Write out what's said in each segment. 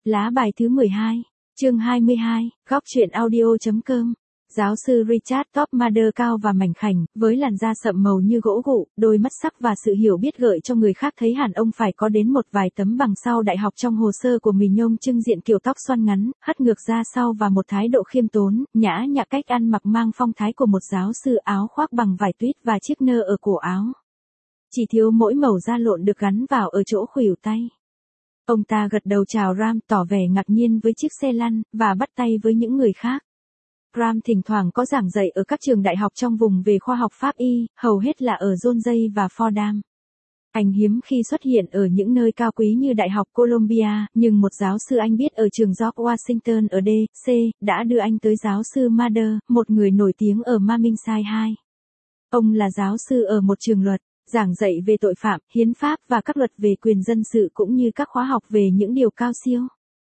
Lá bài thứ 12, chương 22, góc truyện audio.com. Giáo sư Richard Topmader cao và mảnh khảnh, với làn da sậm màu như gỗ gụ, đôi mắt sắc và sự hiểu biết gợi cho người khác thấy hẳn ông phải có đến một vài tấm bằng sau đại học trong hồ sơ của mình. Ông trưng diện kiểu tóc xoăn ngắn, hất ngược ra sau và một thái độ khiêm tốn, nhã nhặn, cách ăn mặc mang phong thái của một giáo sư, áo khoác bằng vải tuyết và chiếc nơ ở cổ áo. Chỉ thiếu mỗi mẩu da lộn được gắn vào ở chỗ khuỷu tay. Ông ta gật đầu chào Ram, tỏ vẻ ngạc nhiên với chiếc xe lăn, và bắt tay với những người khác. Ram thỉnh thoảng có giảng dạy ở các trường đại học trong vùng về khoa học pháp y, hầu hết là ở Yonsei và Fordham. Anh hiếm khi xuất hiện ở những nơi cao quý như Đại học Columbia, nhưng một giáo sư anh biết ở trường George Washington ở D.C. đã đưa anh tới giáo sư Mather, một người nổi tiếng ở Maminside 2. Ông là giáo sư ở một trường luật, giảng dạy về tội phạm, hiến pháp và các luật về quyền dân sự cũng như các khóa học về những điều cao siêu.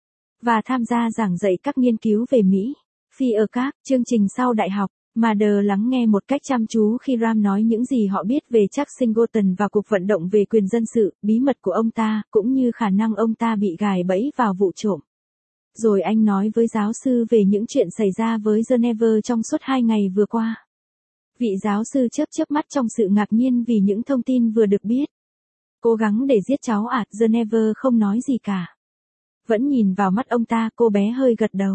Và tham gia giảng dạy các nghiên cứu về Mỹ, Phi ở các chương trình sau đại học. Mather lắng nghe một cách chăm chú khi Ram nói những gì họ biết về Chuck Singleton và cuộc vận động về quyền dân sự, bí mật của ông ta, cũng như khả năng ông ta bị gài bẫy vào vụ trộm. Rồi anh nói với giáo sư về những chuyện xảy ra với Geneva trong suốt 2 ngày vừa qua. Vị giáo sư chớp mắt trong sự ngạc nhiên vì những thông tin vừa được biết. Cố gắng để giết cháu à? Geneva không nói gì cả. Vẫn nhìn vào mắt ông ta, cô bé hơi gật đầu.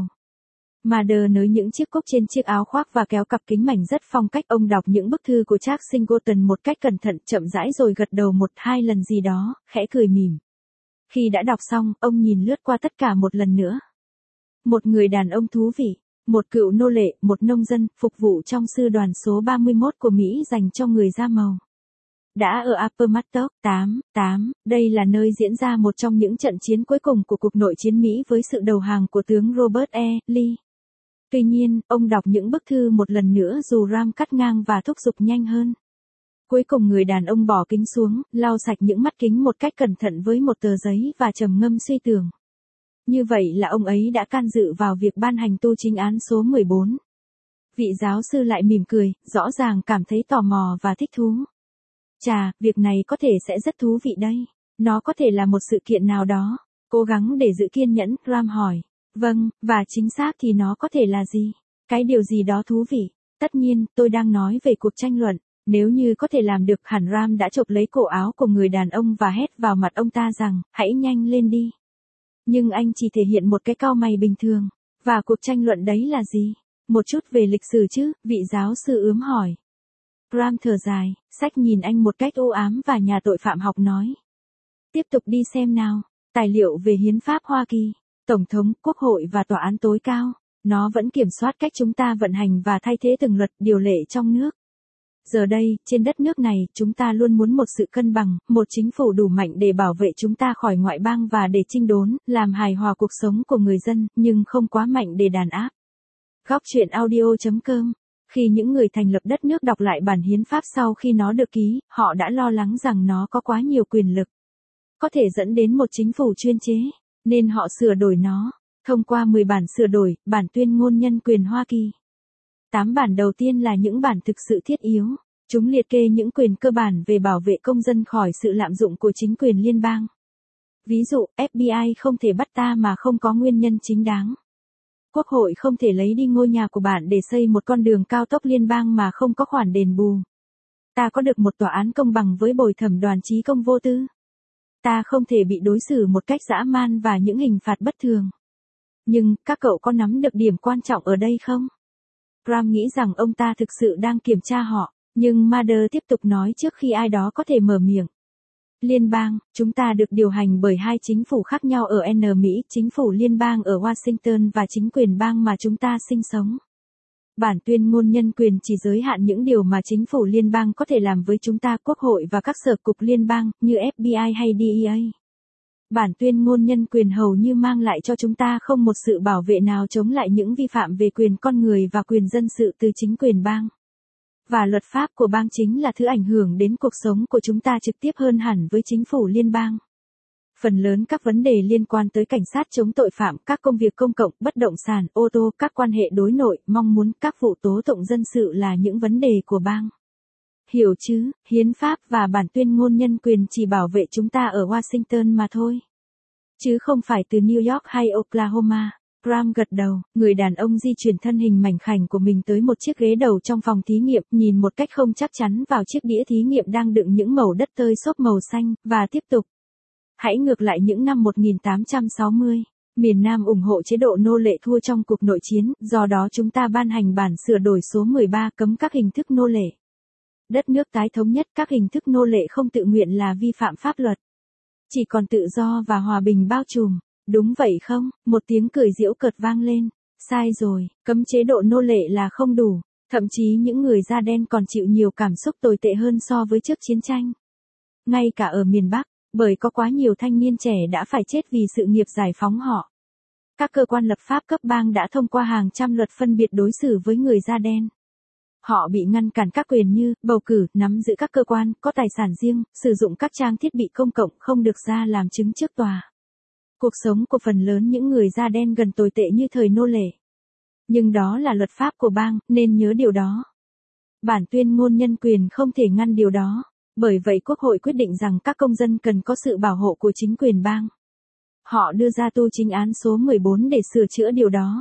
Mather nới những chiếc cúc trên chiếc áo khoác và kéo cặp kính mảnh rất phong cách. Ông đọc những bức thư của Chuck Singleton một cách cẩn thận, chậm rãi rồi gật đầu 1-2 lần gì đó, khẽ cười mỉm. Khi đã đọc xong, ông nhìn lướt qua tất cả một lần nữa. Một người đàn ông thú vị, một cựu nô lệ, một nông dân, phục vụ trong sư đoàn số 31 của Mỹ dành cho người da màu. Đã ở Appomattox 8, đây là nơi diễn ra một trong những trận chiến cuối cùng của cuộc nội chiến Mỹ với sự đầu hàng của tướng Robert E. Lee. Tuy nhiên, ông đọc những bức thư một lần nữa dù Ram cắt ngang và thúc giục nhanh hơn. Cuối cùng người đàn ông bỏ kính xuống, lau sạch những mắt kính một cách cẩn thận với một tờ giấy và trầm ngâm suy tưởng. Như vậy là ông ấy đã can dự vào việc ban hành tu chính án số 14. Vị giáo sư lại mỉm cười, rõ ràng cảm thấy tò mò và thích thú. Chà, việc này có thể sẽ rất thú vị đây. Nó có thể là một sự kiện nào đó. Cố gắng để giữ kiên nhẫn, Ram hỏi. Vâng, và chính xác thì nó có thể là gì? Cái điều gì đó thú vị. Tất nhiên, tôi đang nói về cuộc tranh luận. Nếu như có thể làm được, hẳn Ram đã chộp lấy cổ áo của người đàn ông và hét vào mặt ông ta rằng, hãy nhanh lên đi. Nhưng anh chỉ thể hiện một cái cau mày bình thường. Và cuộc tranh luận đấy là gì? Một chút về lịch sử chứ, vị giáo sư ướm hỏi. Ram thở dài, sách nhìn anh một cách u ám và nhà tội phạm học nói. Tiếp tục đi xem nào. Tài liệu về hiến pháp Hoa Kỳ, Tổng thống, Quốc hội và Tòa án tối cao. Nó vẫn kiểm soát cách chúng ta vận hành và thay thế từng luật, điều lệ trong nước. Giờ đây, trên đất nước này, chúng ta luôn muốn một sự cân bằng, một chính phủ đủ mạnh để bảo vệ chúng ta khỏi ngoại bang và để chinh đốn, làm hài hòa cuộc sống của người dân, nhưng không quá mạnh để đàn áp. Góc truyện audio.com. Khi những người thành lập đất nước đọc lại bản hiến pháp sau khi nó được ký, họ đã lo lắng rằng nó có quá nhiều quyền lực. Có thể dẫn đến một chính phủ chuyên chế, nên họ sửa đổi nó. Thông qua 10 bản sửa đổi, bản tuyên ngôn nhân quyền Hoa Kỳ. 8 bản đầu tiên là những bản thực sự thiết yếu. Chúng liệt kê những quyền cơ bản về bảo vệ công dân khỏi sự lạm dụng của chính quyền liên bang. Ví dụ, FBI không thể bắt ta mà không có nguyên nhân chính đáng. Quốc hội không thể lấy đi ngôi nhà của bạn để xây một con đường cao tốc liên bang mà không có khoản đền bù. Ta có được một tòa án công bằng với bồi thẩm đoàn trí công vô tư. Ta không thể bị đối xử một cách dã man và những hình phạt bất thường. Nhưng, các cậu có nắm được điểm quan trọng ở đây không? Ram nghĩ rằng ông ta thực sự đang kiểm tra họ, nhưng Mather tiếp tục nói trước khi ai đó có thể mở miệng. Liên bang, chúng ta được điều hành bởi 2 chính phủ khác nhau ở Mỹ, chính phủ liên bang ở Washington và chính quyền bang mà chúng ta sinh sống. Bản tuyên ngôn nhân quyền chỉ giới hạn những điều mà chính phủ liên bang có thể làm với chúng ta, quốc hội và các sở cục liên bang, như FBI hay DEA. Bản tuyên ngôn nhân quyền hầu như mang lại cho chúng ta không một sự bảo vệ nào chống lại những vi phạm về quyền con người và quyền dân sự từ chính quyền bang. Và luật pháp của bang chính là thứ ảnh hưởng đến cuộc sống của chúng ta trực tiếp hơn hẳn với chính phủ liên bang. Phần lớn các vấn đề liên quan tới cảnh sát chống tội phạm, các công việc công cộng, bất động sản, ô tô, các quan hệ đối nội, mong muốn, các vụ tố tụng dân sự là những vấn đề của bang. Hiểu chứ, hiến pháp và bản tuyên ngôn nhân quyền chỉ bảo vệ chúng ta ở Washington mà thôi. chứ không phải từ New York hay Oklahoma. Graham gật đầu, người đàn ông di chuyển thân hình mảnh khảnh của mình tới một chiếc ghế đầu trong phòng thí nghiệm, nhìn một cách không chắc chắn vào chiếc đĩa thí nghiệm đang đựng những mẩu đất tơi xốp màu xanh, và tiếp tục. Hãy ngược lại những năm 1860. Miền Nam ủng hộ chế độ nô lệ thua trong cuộc nội chiến, do đó chúng ta ban hành bản sửa đổi số 13 cấm các hình thức nô lệ. Đất nước tái thống nhất, các hình thức nô lệ không tự nguyện là vi phạm pháp luật. Chỉ còn tự do và hòa bình bao trùm. Đúng vậy không? Một tiếng cười giễu cợt vang lên. Sai rồi, cấm chế độ nô lệ là không đủ. Thậm chí những người da đen còn chịu nhiều cảm xúc tồi tệ hơn so với trước chiến tranh. Ngay cả ở miền Bắc, bởi có quá nhiều thanh niên trẻ đã phải chết vì sự nghiệp giải phóng họ. Các cơ quan lập pháp cấp bang đã thông qua hàng trăm luật phân biệt đối xử với người da đen. Họ bị ngăn cản các quyền như bầu cử, nắm giữ các cơ quan, có tài sản riêng, sử dụng các trang thiết bị công cộng, không được ra làm chứng trước tòa. Cuộc sống của phần lớn những người da đen gần tồi tệ như thời nô lệ. Nhưng đó là luật pháp của bang, nên nhớ điều đó. Bản tuyên ngôn nhân quyền không thể ngăn điều đó. Bởi vậy Quốc hội quyết định rằng các công dân cần có sự bảo hộ của chính quyền bang. Họ đưa ra tu chính án số 14 để sửa chữa điều đó.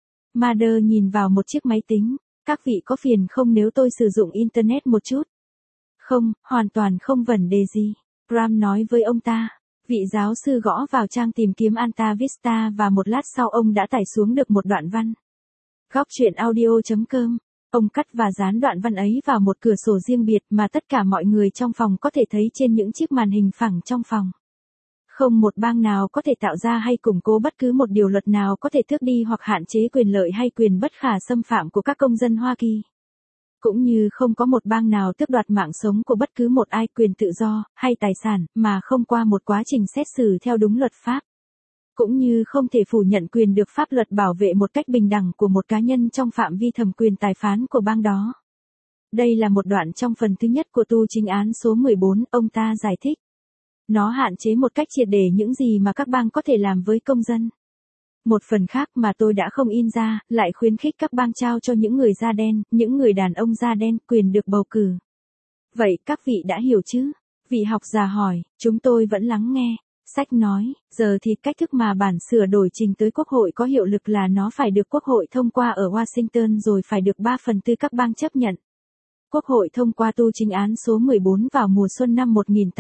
Mather nhìn vào một chiếc máy tính. Các vị có phiền không nếu tôi sử dụng Internet một chút? Không, hoàn toàn không vấn đề gì. Graham nói với ông ta. Vị giáo sư gõ vào trang tìm kiếm Alta Vista và một lát sau ông đã tải xuống được một đoạn văn. Góc truyện audio.com. Ông cắt và dán đoạn văn ấy vào một cửa sổ riêng biệt mà tất cả mọi người trong phòng có thể thấy trên những chiếc màn hình phẳng trong phòng. Không một bang nào có thể tạo ra hay củng cố bất cứ một điều luật nào có thể tước đi hoặc hạn chế quyền lợi hay quyền bất khả xâm phạm của các công dân Hoa Kỳ. Cũng như không có một bang nào tước đoạt mạng sống của bất cứ một ai, quyền tự do, hay tài sản, mà không qua một quá trình xét xử theo đúng luật pháp. Cũng như không thể phủ nhận quyền được pháp luật bảo vệ một cách bình đẳng của một cá nhân trong phạm vi thẩm quyền tài phán của bang đó. Đây là một đoạn trong phần thứ nhất của tu chính án số 14, ông ta giải thích. Nó hạn chế một cách triệt để những gì mà các bang có thể làm với công dân. Một phần khác mà tôi đã không in ra, lại khuyến khích các bang trao cho những người da đen, những người đàn ông da đen, quyền được bầu cử. Vậy các vị đã hiểu chứ? Vị học giả hỏi, chúng tôi vẫn lắng nghe. Sách nói, giờ thì cách thức mà bản sửa đổi trình tới Quốc hội có hiệu lực là nó phải được Quốc hội thông qua ở Washington rồi phải được 3/4 các bang chấp nhận. Quốc hội thông qua tu chính án số 14 vào mùa xuân năm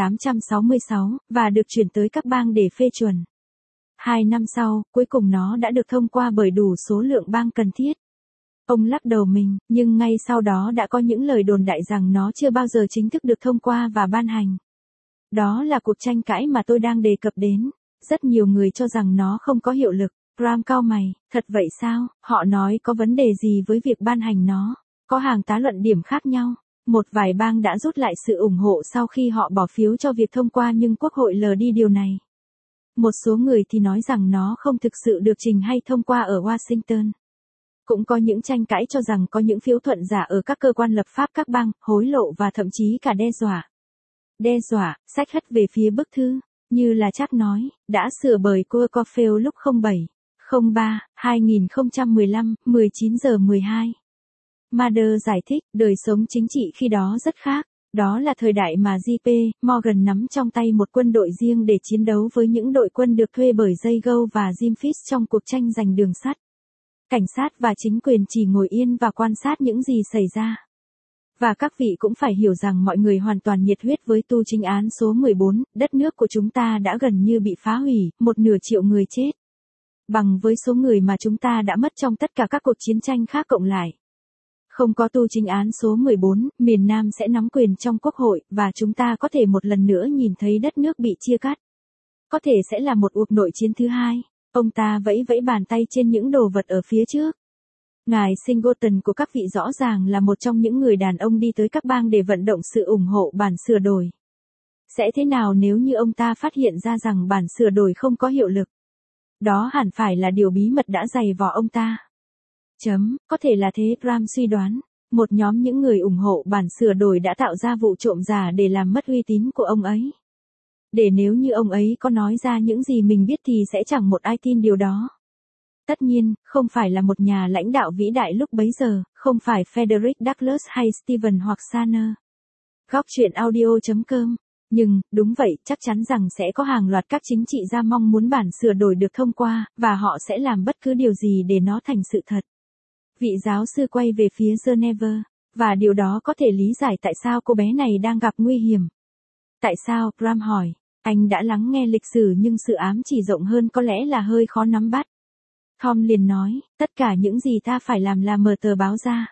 1866, và được chuyển tới các bang để phê chuẩn. 2 năm sau, cuối cùng nó đã được thông qua bởi đủ số lượng bang cần thiết. Ông lắc đầu mình, nhưng ngay sau đó đã có những lời đồn đại rằng nó chưa bao giờ chính thức được thông qua và ban hành. Đó là cuộc tranh cãi mà tôi đang đề cập đến. Rất nhiều người cho rằng nó không có hiệu lực. Graham cau mày, thật vậy sao? Họ nói có vấn đề gì với việc ban hành nó? Có hàng tá luận điểm khác nhau. Một vài bang đã rút lại sự ủng hộ sau khi họ bỏ phiếu cho việc thông qua nhưng Quốc hội lờ đi điều này. Một số người thì nói rằng nó không thực sự được trình hay thông qua ở Washington. Cũng có những tranh cãi cho rằng có những phiếu thuận giả ở các cơ quan lập pháp các bang, hối lộ và thậm chí cả đe dọa. Đe dọa, sách hất về phía bức thư, như là chắc nói, đã sửa bởi Cockfield lúc 07/03/2015, 19 giờ 12. Mather giải thích, đời sống chính trị khi đó rất khác. Đó là thời đại mà J.P. Morgan nắm trong tay một quân đội riêng để chiến đấu với những đội quân được thuê bởi Jago và Jim Fish trong cuộc tranh giành đường sắt. Cảnh sát và chính quyền chỉ ngồi yên và quan sát những gì xảy ra. Và các vị cũng phải hiểu rằng mọi người hoàn toàn nhiệt huyết với tu chính án số 14, đất nước của chúng ta đã gần như bị phá hủy, 1/2 triệu người chết. Bằng với số người mà chúng ta đã mất trong tất cả các cuộc chiến tranh khác cộng lại. Không có tu chính án số 14, miền Nam sẽ nắm quyền trong Quốc hội, và chúng ta có thể một lần nữa nhìn thấy đất nước bị chia cắt. Có thể sẽ là một cuộc nội chiến thứ hai. Ông ta vẫy vẫy bàn tay trên những đồ vật ở phía trước. Ngài Singleton của các vị rõ ràng là một trong những người đàn ông đi tới các bang để vận động sự ủng hộ bản sửa đổi. Sẽ thế nào nếu như ông ta phát hiện ra rằng bản sửa đổi không có hiệu lực? Đó hẳn phải là điều bí mật đã dày vò ông ta. Có thể là thế, Graham suy đoán. Một nhóm những người ủng hộ bản sửa đổi đã tạo ra vụ trộm giả để làm mất uy tín của ông ấy. Để nếu như ông ấy có nói ra những gì mình biết thì sẽ chẳng một ai tin điều đó. Tất nhiên, không phải là một nhà lãnh đạo vĩ đại lúc bấy giờ, không phải Frederick Douglass hay Stephen hoặc Sumner. Góc truyện audio.com Nhưng, đúng vậy, chắc chắn rằng sẽ có hàng loạt các chính trị gia mong muốn bản sửa đổi được thông qua, và họ sẽ làm bất cứ điều gì để nó thành sự thật. Vị giáo sư quay về phía Geneva, và điều đó có thể lý giải tại sao cô bé này đang gặp nguy hiểm. Tại sao, Graham hỏi. Anh đã lắng nghe lịch sử nhưng sự ám chỉ rộng hơn có lẽ là hơi khó nắm bắt. Tom liền nói, tất cả những gì ta phải làm là mở tờ báo ra.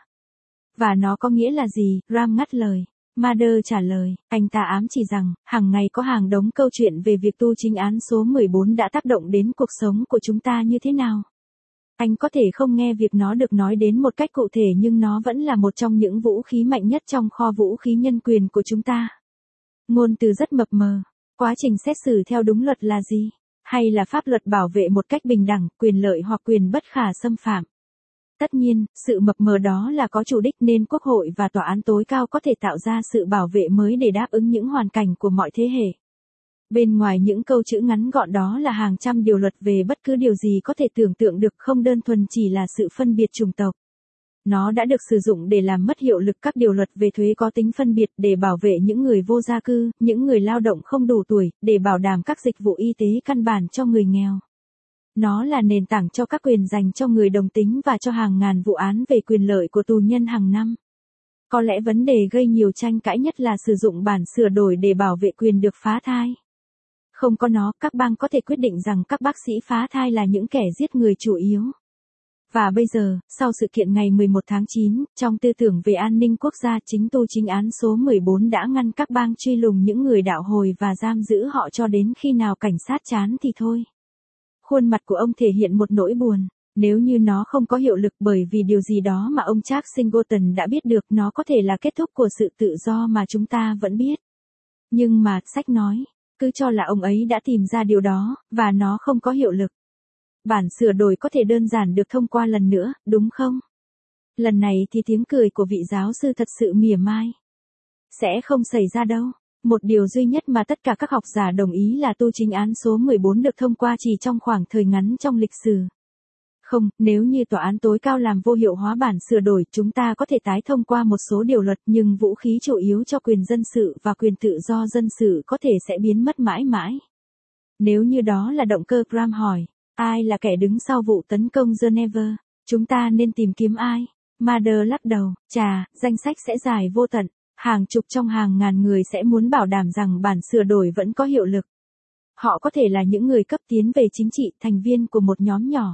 Và nó có nghĩa là gì? Graham ngắt lời. Mather trả lời, anh ta ám chỉ rằng, hàng ngày có hàng đống câu chuyện về việc tu chính án số 14 đã tác động đến cuộc sống của chúng ta như thế nào. Anh có thể không nghe việc nó được nói đến một cách cụ thể nhưng nó vẫn là một trong những vũ khí mạnh nhất trong kho vũ khí nhân quyền của chúng ta. Ngôn từ rất mập mờ. Quá trình xét xử theo đúng luật là gì? Hay là pháp luật bảo vệ một cách bình đẳng, quyền lợi hoặc quyền bất khả xâm phạm? Tất nhiên, sự mập mờ đó là có chủ đích nên Quốc hội và Tòa án tối cao có thể tạo ra sự bảo vệ mới để đáp ứng những hoàn cảnh của mọi thế hệ. Bên ngoài những câu chữ ngắn gọn đó là hàng trăm điều luật về bất cứ điều gì có thể tưởng tượng được, không đơn thuần chỉ là sự phân biệt chủng tộc. Nó đã được sử dụng để làm mất hiệu lực các điều luật về thuế có tính phân biệt, để bảo vệ những người vô gia cư, những người lao động không đủ tuổi, để bảo đảm các dịch vụ y tế căn bản cho người nghèo. Nó là nền tảng cho các quyền dành cho người đồng tính và cho hàng ngàn vụ án về quyền lợi của tù nhân hàng năm. Có lẽ vấn đề gây nhiều tranh cãi nhất là sử dụng bản sửa đổi để bảo vệ quyền được phá thai. Không có nó, các bang có thể quyết định rằng các bác sĩ phá thai là những kẻ giết người chủ yếu. Và bây giờ, sau sự kiện ngày 11 tháng 9, trong tư tưởng về an ninh quốc gia, chính tu chính án số 14 đã ngăn các bang truy lùng những người đạo hồi và giam giữ họ cho đến khi nào cảnh sát chán thì thôi. Khuôn mặt của ông thể hiện một nỗi buồn. Nếu như nó không có hiệu lực bởi vì điều gì đó mà ông Charles Singleton đã biết được, nó có thể là kết thúc của sự tự do mà chúng ta vẫn biết. Nhưng mà, sách nói, cứ cho là ông ấy đã tìm ra điều đó, và nó không có hiệu lực. Bản sửa đổi có thể đơn giản được thông qua lần nữa, đúng không? Lần này thì tiếng cười của vị giáo sư thật sự mỉa mai. Sẽ không xảy ra đâu. Một điều duy nhất mà tất cả các học giả đồng ý là tu chính án số 14 được thông qua chỉ trong khoảng thời ngắn trong lịch sử. Không, nếu như tòa án tối cao làm vô hiệu hóa bản sửa đổi, chúng ta có thể tái thông qua một số điều luật, nhưng vũ khí chủ yếu cho quyền dân sự và quyền tự do dân sự có thể sẽ biến mất mãi mãi. Nếu như đó là động cơ, Graham hỏi, ai là kẻ đứng sau vụ tấn công Geneva? Chúng ta nên tìm kiếm ai? Mather lắc đầu, danh sách sẽ dài vô tận. Hàng chục trong hàng ngàn người sẽ muốn bảo đảm rằng bản sửa đổi vẫn có hiệu lực. Họ có thể là những người cấp tiến về chính trị, thành viên của một nhóm nhỏ,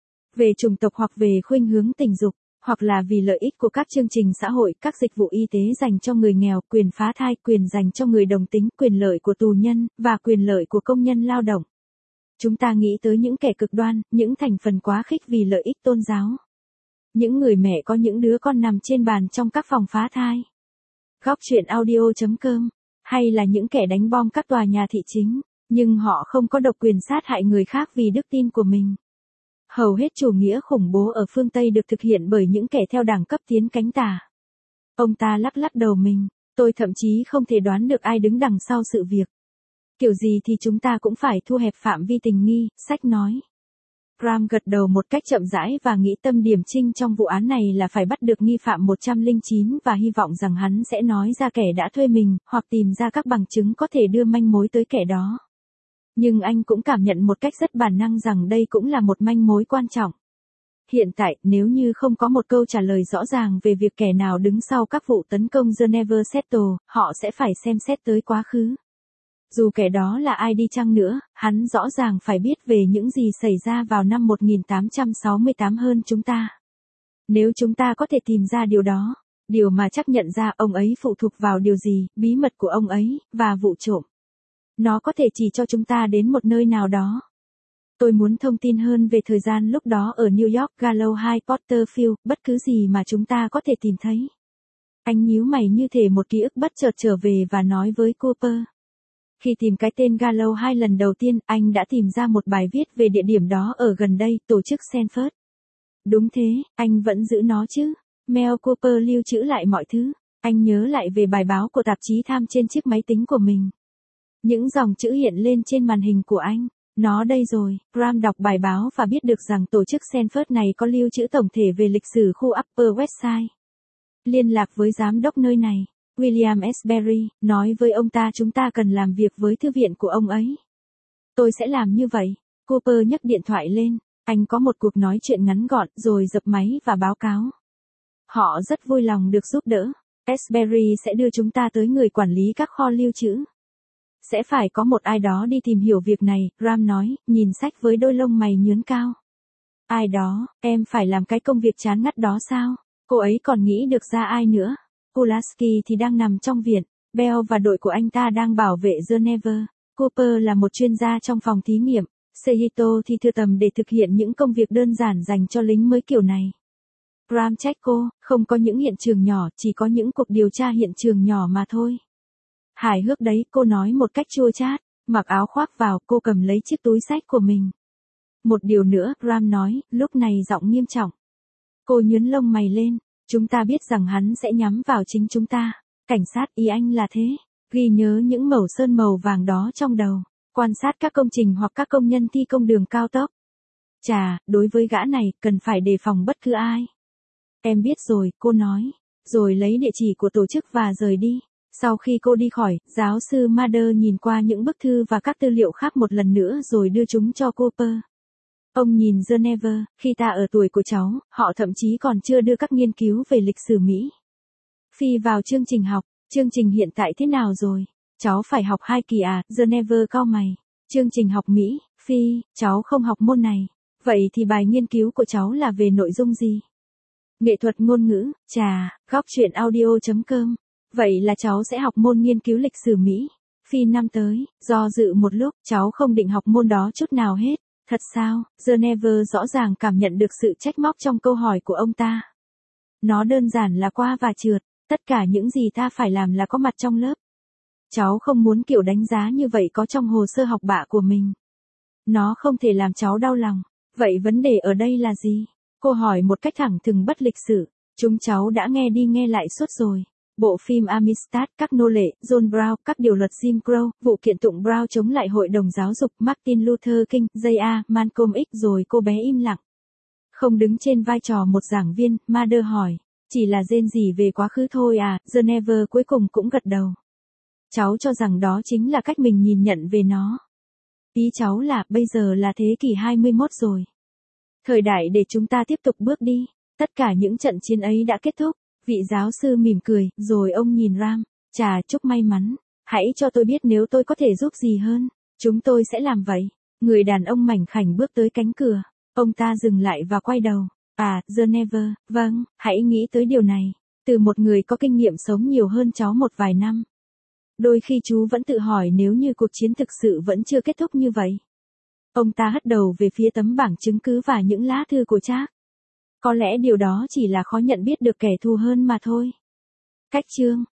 về chủng tộc hoặc về khuynh hướng tình dục, hoặc là vì lợi ích của các chương trình xã hội, các dịch vụ y tế dành cho người nghèo, quyền phá thai, quyền dành cho người đồng tính, quyền lợi của tù nhân, và quyền lợi của công nhân lao động. Chúng ta nghĩ tới những kẻ cực đoan, những thành phần quá khích vì lợi ích tôn giáo. Những người mẹ có những đứa con nằm trên bàn trong các phòng phá thai. Góc chuyện audio.com, hay là những kẻ đánh bom các tòa nhà thị chính, nhưng họ không có độc quyền sát hại người khác vì đức tin của mình. Hầu hết chủ nghĩa khủng bố ở phương Tây được thực hiện bởi những kẻ theo đẳng cấp tiến cánh tả. Ông ta lắc lắc đầu mình, tôi thậm chí không thể đoán được ai đứng đằng sau sự việc. Kiểu gì thì chúng ta cũng phải thu hẹp phạm vi tình nghi, sách nói. Graham gật đầu một cách chậm rãi và nghĩ tâm điểm chính trong vụ án này là phải bắt được nghi phạm 109 và hy vọng rằng hắn sẽ nói ra kẻ đã thuê mình, hoặc tìm ra các bằng chứng có thể đưa manh mối tới kẻ đó. Nhưng anh cũng cảm nhận một cách rất bản năng rằng đây cũng là một manh mối quan trọng. Hiện tại, nếu như không có một câu trả lời rõ ràng về việc kẻ nào đứng sau các vụ tấn công Geneva Settle, họ sẽ phải xem xét tới quá khứ. Dù kẻ đó là ai đi chăng nữa, hắn rõ ràng phải biết về những gì xảy ra vào năm 1868 hơn chúng ta. Nếu chúng ta có thể tìm ra điều đó, điều mà chắc nhận ra ông ấy phụ thuộc vào điều gì, bí mật của ông ấy, và vụ trộm. Nó có thể chỉ cho chúng ta đến một nơi nào đó. Tôi muốn thông tin hơn về thời gian lúc đó ở New York, Gallows hay Porterfield, bất cứ gì mà chúng ta có thể tìm thấy. Anh nhíu mày như thể một ký ức bất chợt trở về và nói với Cooper. Khi tìm cái tên Gallows 2 lần đầu tiên, anh đã tìm ra một bài viết về địa điểm đó ở gần đây, tổ chức Sanford. Đúng thế, anh vẫn giữ nó chứ. Mel Cooper lưu trữ lại mọi thứ. Anh nhớ lại về bài báo của tạp chí Time trên chiếc máy tính của mình. Những dòng chữ hiện lên trên màn hình của anh. Nó đây rồi. Graham đọc bài báo và biết được rằng tổ chức Sanford này có lưu trữ tổng thể về lịch sử khu Upper West Side. Liên lạc với giám đốc nơi này. William Sberry, nói với ông ta chúng ta cần làm việc với thư viện của ông ấy. Tôi sẽ làm như vậy. Cooper nhấc điện thoại lên, anh có một cuộc nói chuyện ngắn gọn rồi dập máy và báo cáo. Họ rất vui lòng được giúp đỡ. Sberry sẽ đưa chúng ta tới người quản lý các kho lưu trữ. Sẽ phải có một ai đó đi tìm hiểu việc này, Ram nói, nhìn sách với đôi lông mày nhướn cao. Ai đó, em phải làm cái công việc chán ngắt đó sao? Cô ấy còn nghĩ được ra ai nữa? Pulaski thì đang nằm trong viện, Bell và đội của anh ta đang bảo vệ Geneva. Cooper là một chuyên gia trong phòng thí nghiệm, Seijito thì thừa tầm để thực hiện những công việc đơn giản dành cho lính mới kiểu này. Ram trách cô, không có những hiện trường nhỏ, chỉ có những cuộc điều tra hiện trường nhỏ mà thôi. Hài hước đấy, cô nói một cách chua chát, mặc áo khoác vào, cô cầm lấy chiếc túi sách của mình. Một điều nữa, Ram nói, lúc này giọng nghiêm trọng. Cô nhướng lông mày lên, chúng ta biết rằng hắn sẽ nhắm vào chính chúng ta. Cảnh sát, ý anh là thế. Ghi nhớ những mẩu sơn màu vàng đó trong đầu. Quan sát các công trình hoặc các công nhân thi công đường cao tốc. Chà, đối với gã này, cần phải đề phòng bất cứ ai. Em biết rồi, cô nói. Rồi lấy địa chỉ của tổ chức và rời đi. Sau khi cô đi khỏi, giáo sư Mather nhìn qua những bức thư và các tư liệu khác một lần nữa rồi đưa chúng cho Cooper. Ông nhìn Geneva, khi ta ở tuổi của cháu, họ thậm chí còn chưa đưa các nghiên cứu về lịch sử Mỹ. Phi vào chương trình học, chương trình hiện tại thế nào rồi? Cháu phải học 2 kỳ à? Geneva cau mày. Chương trình học Mỹ, Phi, cháu không học môn này. Vậy thì bài nghiên cứu của cháu là về nội dung gì? Nghệ thuật ngôn ngữ, chà, góc chuyện audio.com. Vậy là cháu sẽ học môn nghiên cứu lịch sử Mỹ. Phi năm tới, do dự một lúc, cháu không định học môn đó chút nào hết. Thật sao? Geneva rõ ràng cảm nhận được sự trách móc trong câu hỏi của ông ta. Nó đơn giản là qua và trượt, tất cả những gì ta phải làm là có mặt trong lớp. Cháu không muốn kiểu đánh giá như vậy có trong hồ sơ học bạ của mình. Nó không thể làm cháu đau lòng. Vậy vấn đề ở đây là gì? Cô hỏi một cách thẳng thừng bất lịch sự. Chúng cháu đã nghe đi nghe lại suốt rồi. Bộ phim Amistad, các nô lệ, John Brown, các điều luật Jim Crow, vụ kiện tụng Brown chống lại hội đồng giáo dục, Martin Luther King, J.A. Malcolm X rồi cô bé im lặng. Không đứng trên vai trò một giảng viên, Mather hỏi. Chỉ là rên rỉ về quá khứ thôi à? Geneva cuối cùng cũng gật đầu. Cháu cho rằng đó chính là cách mình nhìn nhận về nó. Ý cháu là, bây giờ là thế kỷ 21 rồi. Thời đại để chúng ta tiếp tục bước đi. Tất cả những trận chiến ấy đã kết thúc. Vị giáo sư mỉm cười, rồi ông nhìn Ram. Chà, chúc may mắn. Hãy cho tôi biết nếu tôi có thể giúp gì hơn. Chúng tôi sẽ làm vậy. Người đàn ông mảnh khảnh bước tới cánh cửa. Ông ta dừng lại và quay đầu. À, Geneva, vâng, hãy nghĩ tới điều này. Từ một người có kinh nghiệm sống nhiều hơn cháu một vài năm. Đôi khi chú vẫn tự hỏi nếu như cuộc chiến thực sự vẫn chưa kết thúc như vậy. Ông ta hất đầu về phía tấm bảng chứng cứ và những lá thư của Trác. Có lẽ điều đó chỉ là khó nhận biết được kẻ thù hơn mà thôi. Cách chương